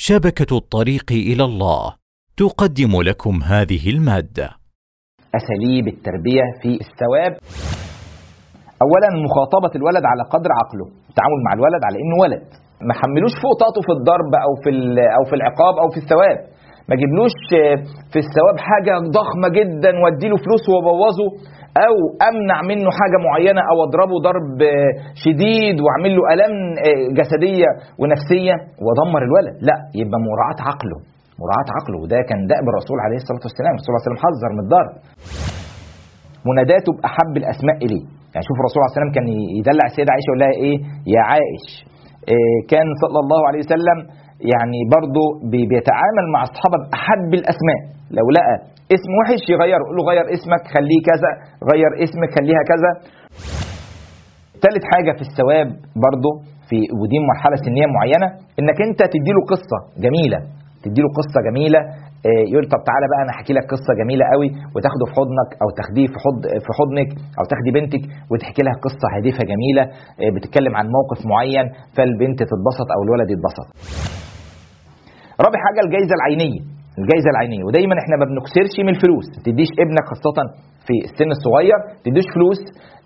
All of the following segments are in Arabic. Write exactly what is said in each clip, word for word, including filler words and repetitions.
شبكة الطريق إلى الله تقدم لكم هذه المادة. أساليب التربية في الثواب. أولا مخاطبة الولد على قدر عقله، التعامل مع الولد على إنه ولد، ما حملوش فوق طاقته في الضرب أو في أو في العقاب أو في الثواب، ما جيبلوش في الثواب حاجة ضخمة جدا واديله فلوس وابوظه، أو أمنع منه حاجة معينة أو أضربه ضرب شديد وأعمل له آلام جسدية ونفسية وأدمر الولد. لا، يبقى مراعاة عقله، مراعاة عقله، وده كان دأب الرسول عليه الصلاة والسلام. الرسول صلى الله عليه وسلم حذر من الضرب. مناداته بأحب الأسماء إليه، يعني شوف الرسول صلى الله عليه وسلم كان يدلع السيدة عائشة يقول لها إيه؟ يا عائش. إيه كان صلى الله عليه وسلم يعني برضه بيتعامل مع أصحابه بأحب الأسماء. لو لقى اسم وحش يغيره، يقول له غير اسمك خليه كذا، غير اسمك خليها كذا. ثالث حاجة في الثواب برضه، في ودي مرحلة سنية معينة، إنك أنت تديله قصة جميلة، تديله قصة جميلة. يقول طب تعالى بقى انا احكي لك قصه جميله قوي، وتاخده في حضنك او تاخديه في حض في حضنك او تاخدي بنتك وتحكي لها قصه هادفه جميله بتتكلم عن موقف معين، فالبنت تتبسط او الولد يتبسط. رابع حاجه الجائزه العينيه، الجائزه العينيه، ودايما احنا ما بنكسرش من الفلوس. ما تديش ابنك خاصه في السن الصغير تديش فلوس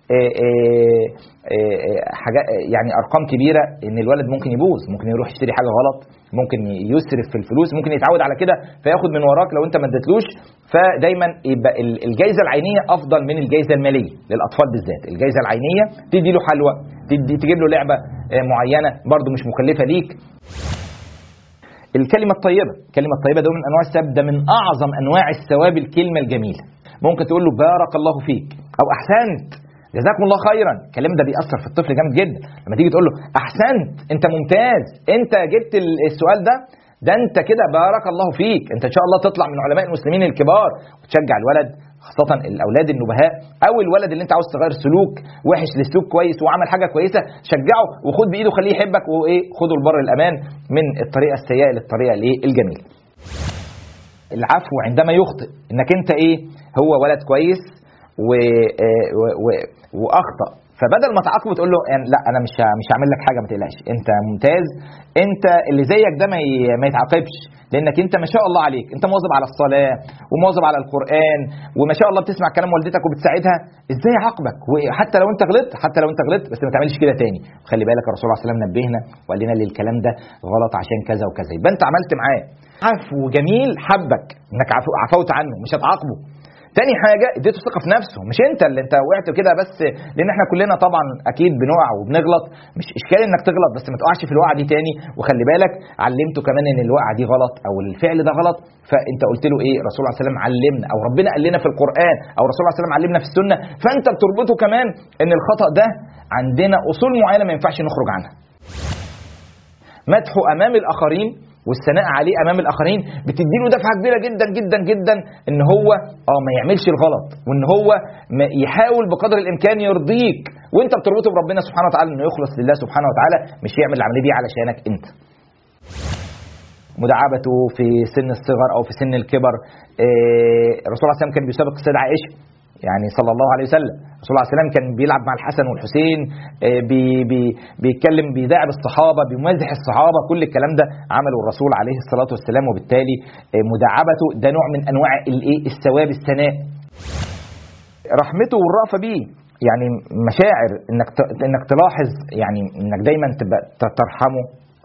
حاجات يعني ارقام كبيره، ان الولد ممكن يبوظ، ممكن يروح يشتري حاجه غلط، ممكن يسرف في الفلوس، ممكن يتعود على كده فياخد من وراك لو انت ما اديتلوش. فدايما يبقى الجائزه العينيه افضل من الجائزه الماليه للاطفال بالذات. الجائزه العينيه تدي له حلوى، تدي تجيب له لعبه معينه برده مش مكلفه ليك. الكلمه الطيبه، الكلمه الطيبه ده من انواع الثواب، ده من اعظم انواع الثواب الكلمه الجميله. ممكن تقول له بارك الله فيك او احسنت، جزاكم الله خيرا. الكلام ده بيأثر في الطفل جامد جدا. لما تيجي تقول له احسنت، انت ممتاز، انت جبت السؤال ده، ده انت كده بارك الله فيك، انت ان شاء الله تطلع من علماء المسلمين الكبار. وتشجع الولد، خاصة الاولاد النبهاء او الولد اللي انت عاوز تغير سلوك وحش لسلوك كويس وعمل حاجة كويسة، شجعه وخد بايده خليه يحبك، وايه خده البر الامان من الطريقة السيئة للطريقة الايه الجميلة. العفو عندما يخطئ، انك انت ايه هو ولد كويس و... و... و... واخطأ، فبدل ما تعاقبه تقول له يعني لا انا مش مش هعمل لك حاجه، ما تقلقش، انت ممتاز، انت اللي زيك ده ما ما يتعاقبش، لانك انت ما شاء الله عليك، انت مواظب على الصلاه ومواظب على القران وما شاء الله بتسمع كلام والدتك وبتساعدها، ازاي اعاقبك؟ وحتى لو انت غلطت، حتى لو انت غلطت بس ما تعملش كده تاني. وخلي بالك الرسول صلى الله عليه وسلم نبهنا وقال لنا الكلام ده غلط عشان كذا وكذا. يبقى انت عملت معاه عفو جميل، حبك انك عفوت عنه، مش هتعاقبه. تاني حاجة اديته ثقة في نفسه، مش انت اللي انت وقعت كده بس، لان احنا كلنا طبعا اكيد بنقع وبنغلط، مش اشكال انك تغلط بس ما تقعش في الوقعة دي تاني. وخلي بالك علمته كمان ان الوقعة دي غلط او الفعل ده غلط، فانت قلت له ايه؟ الرسول صلى الله عليه وسلم علمنا، او ربنا قال لنا في القرآن، او الرسول صلى الله عليه وسلم علمنا في السنة، فانت بتربطه كمان ان الخطأ ده عندنا اصول معينة ما ينفعش نخرج عنها. مدحه امام الاخرين والثناء عليه امام الاخرين بتديله دفعه كبيره جدا جدا جدا ان هو اه ما يعملش الغلط، وان هو يحاول بقدر الامكان يرضيك، وانت بتربطه بربنا سبحانه وتعالى انه يخلص لله سبحانه وتعالى، مش يعمل العمليه دي علشانك انت. مداعبته في سن الصغر او في سن الكبر. إيه الرسول صلى الله عليه وسلم كان بيسابق السيدة عائشة يعني صلى الله عليه وسلم. الرسول صلى الله عليه وسلم كان بيلعب مع الحسن والحسين، بي بي بيتكلم بيداعب الصحابه، بيمازح الصحابه، كل الكلام ده عمله الرسول عليه الصلاه والسلام. وبالتالي مداعبته ده نوع من انواع الايه الثواب، الثناء. رحمته والرأفه بيه، يعني مشاعر انك انك تلاحظ، يعني انك دايما تبقى ترحمه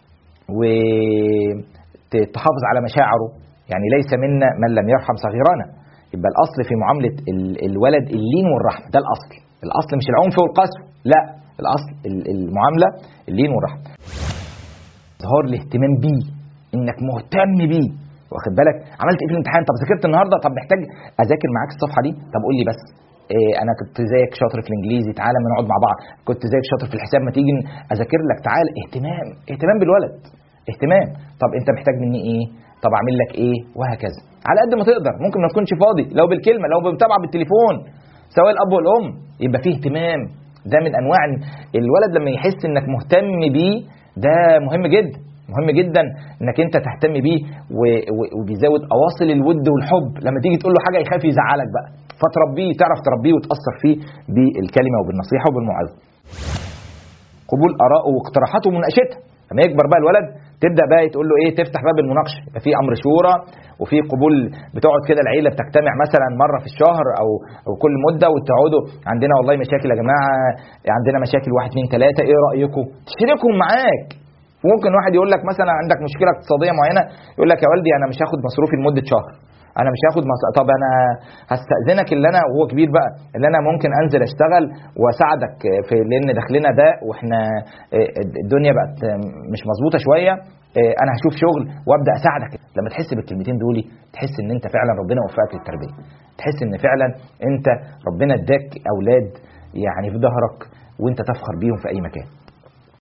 وتحافظ على مشاعره. يعني ليس منا من لم يرحم صغيرنا. يبقى الأصل في معاملة الولد اللين والرحمة، ده الأصل. الأصل مش العنف والقسوة، لا، الأصل المعاملة اللين والرحمة. ظهور الاهتمام بيه، إنك مهتم بيه، واخد بالك عملت إيه في الامتحان؟ طب ذاكرت النهاردة؟ طب محتاج أذاكر معاك الصفحة دي؟ طب قول لي بس. إيه أنا كنت زيك شاطر في الإنجليزي، تعالى ما نقعد مع بعض. كنت زيك شاطر في الحساب، ما تيجي أذاكر لك، تعالى. اهتمام، اهتمام بالولد، اهتمام. طب أنت محتاج مني إيه؟ طب اعمل لك ايه؟ وهكذا، على قد ما تقدر. ممكن ما تكونش فاضي، لو بالكلمه، لو بمتابعه بالتليفون، سواء الاب والام، يبقى فيه اهتمام. ده من انواع الولد لما يحس انك مهتم بيه، ده مهم جدا، مهم جدا انك انت تهتم بيه، وبيزود اواصل الود والحب. لما تيجي تقول له حاجه يخاف يزعلك بقى، فتربيه، تعرف تربيه وتاثر فيه بالكلمه وبالنصيحه وبالموعظه. قبول ارائه واقتراحاته ومناقشتها. لما يكبر بقى الولد تبدا بقى تقول له ايه، تفتح باب المناقشه، يبقى في امر شورى وفي قبول، بتقعد كده العيله بتجتمع مثلا مره في الشهر او او كل مده وتقعدوا عندنا والله مشاكل يا جماعه، عندنا مشاكل واحد اتنين تلاته، ايه رايكم؟ تشتركهم معاك. ممكن واحد يقول لك مثلا عندك مشكله اقتصاديه معينه، يقول لك يا والدي انا مش هاخد مصروفي لمده شهر، انا مش هاخد مص... طب انا هستاذنك اللي انا وهو كبير بقى اللي انا ممكن انزل اشتغل واساعدك في، لان دخلنا ده واحنا الدنيا بقت مش مظبوطه شويه، انا هشوف شغل وابدا اساعدك. لما تحس بالكلمتين دول تحس ان انت فعلا ربنا وفقك للتربيه، تحس ان فعلا انت ربنا اداك اولاد يعني في ظهرك وانت تفخر بيهم في اي مكان.